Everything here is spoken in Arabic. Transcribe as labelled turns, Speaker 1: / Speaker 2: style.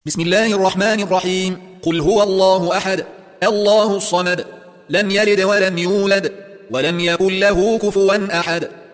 Speaker 1: بسم الله الرحمن الرحيم. قل هو الله أحد الله الصمد لم يلد ولم يولد ولم يكن له كفوا أحد.